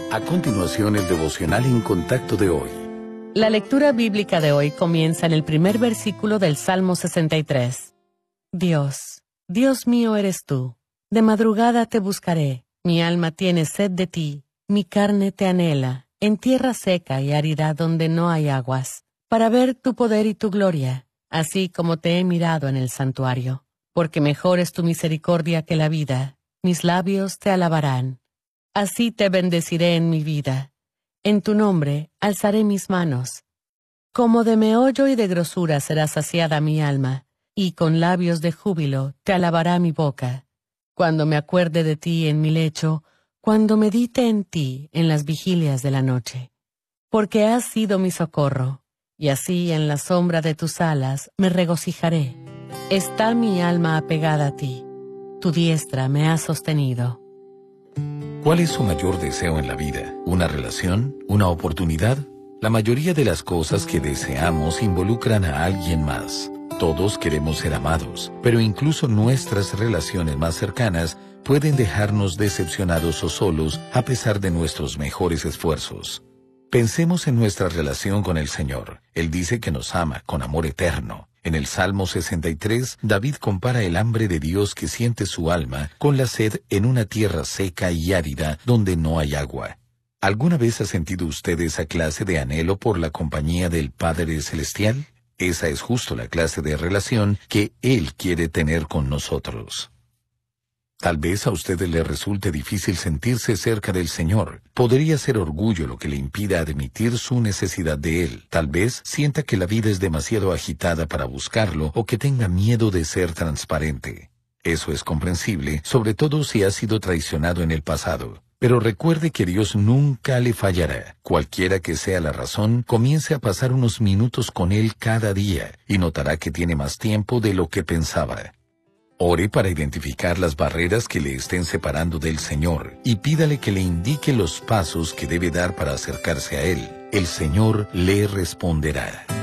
A continuación, el devocional en contacto de hoy. La lectura bíblica de hoy comienza en el primer versículo del Salmo 63. Dios, Dios mío eres tú. De madrugada te buscaré. Mi alma tiene sed de ti. Mi carne te anhela, en tierra seca y árida donde no hay aguas, para ver tu poder y tu gloria, así como te he mirado en el santuario. Porque mejor es tu misericordia que la vida. Mis labios te alabarán. Así te bendeciré en mi vida. En tu nombre alzaré mis manos. Como de meollo y de grosura será saciada mi alma, y con labios de júbilo te alabará mi boca. Cuando me acuerde de ti en mi lecho, cuando medite en ti en las vigilias de la noche. Porque has sido mi socorro, y así en la sombra de tus alas me regocijaré. Está mi alma apegada a ti. Tu diestra me ha sostenido. ¿Cuál es su mayor deseo en la vida? ¿Una relación? ¿Una oportunidad? La mayoría de las cosas que deseamos involucran a alguien más. Todos queremos ser amados, pero incluso nuestras relaciones más cercanas pueden dejarnos decepcionados o solos a pesar de nuestros mejores esfuerzos. Pensemos en nuestra relación con el Señor. Él dice que nos ama con amor eterno. En el Salmo 63, David compara el hambre de Dios que siente su alma con la sed en una tierra seca y árida donde no hay agua. ¿Alguna vez ha sentido usted esa clase de anhelo por la compañía del Padre Celestial? Esa es justo la clase de relación que Él quiere tener con nosotros. Tal vez a usted le resulte difícil sentirse cerca del Señor. Podría ser orgullo lo que le impida admitir su necesidad de Él. Tal vez sienta que la vida es demasiado agitada para buscarlo o que tenga miedo de ser transparente. Eso es comprensible, sobre todo si ha sido traicionado en el pasado. Pero recuerde que Dios nunca le fallará. Cualquiera que sea la razón, comience a pasar unos minutos con Él cada día y notará que tiene más tiempo de lo que pensaba. Ore para identificar las barreras que le estén separando del Señor y pídale que le indique los pasos que debe dar para acercarse a Él. El Señor le responderá.